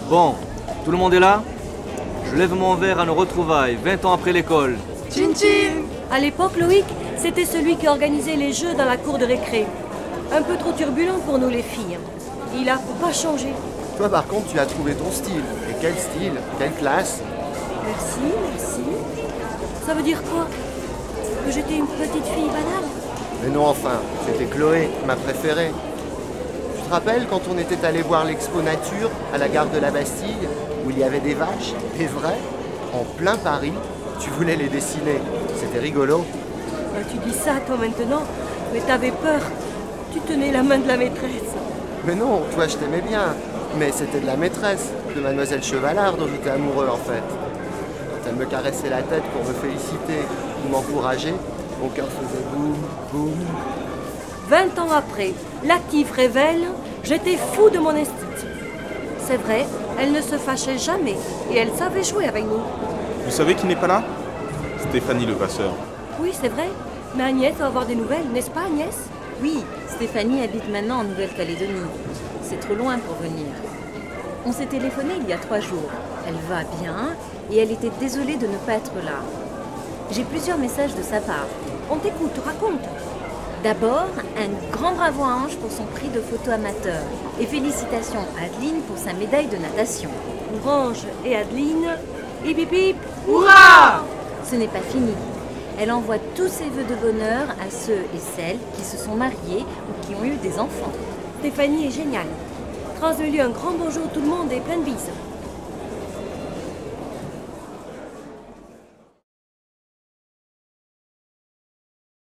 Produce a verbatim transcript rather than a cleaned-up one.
Bon, tout le monde est là? Je lève mon verre à nos retrouvailles, vingt ans après l'école. Tchin tchin. À l'époque, Loïc, c'était celui qui organisait les jeux dans la cour de récré. Un peu trop turbulent pour nous les filles. Il a pas changé. Toi par contre, tu as trouvé ton style. Et quel style? Quelle classe? Merci, merci. Ça veut dire quoi? Que j'étais une petite fille banale? Mais non, enfin, c'était Chloé, ma préférée. Tu te rappelles quand on était allé voir l'expo nature à la gare de la Bastille, où il y avait des vaches, des vraies, en plein Paris? Tu voulais les dessiner. C'était rigolo. Ben, tu dis ça, toi, maintenant, mais t'avais peur. Tu tenais la main de la maîtresse. Mais non, toi je t'aimais bien. Mais c'était de la maîtresse, de Mademoiselle Chevalard dont j'étais amoureux en fait. Quand elle me caressait la tête pour me féliciter ou m'encourager, mon cœur faisait boum, boum. Vingt ans après, l'actif révèle, j'étais fou de mon esthétique. C'est vrai, elle ne se fâchait jamais et elle savait jouer avec nous. Vous savez qui n'est pas là? Stéphanie Levasseur. Oui, c'est vrai. Mais Agnès va avoir des nouvelles, n'est-ce pas Agnès? Oui, Stéphanie habite maintenant en Nouvelle-Calédonie. C'est trop loin pour venir. On s'est téléphoné il y a trois jours. Elle va bien et elle était désolée de ne pas être là. J'ai plusieurs messages de sa part. On t'écoute, raconte. D'abord, un grand bravo à Ange pour son prix de photo amateur. Et félicitations à Adeline pour sa médaille de natation. Pour Ange et Adeline, hip hip hip, hurrah! Ce n'est pas fini. Elle envoie tous ses vœux de bonheur à ceux et celles qui se sont mariés ou qui ont eu des enfants. Stéphanie est géniale. Transmets-lui un grand bonjour tout le monde et plein de bises.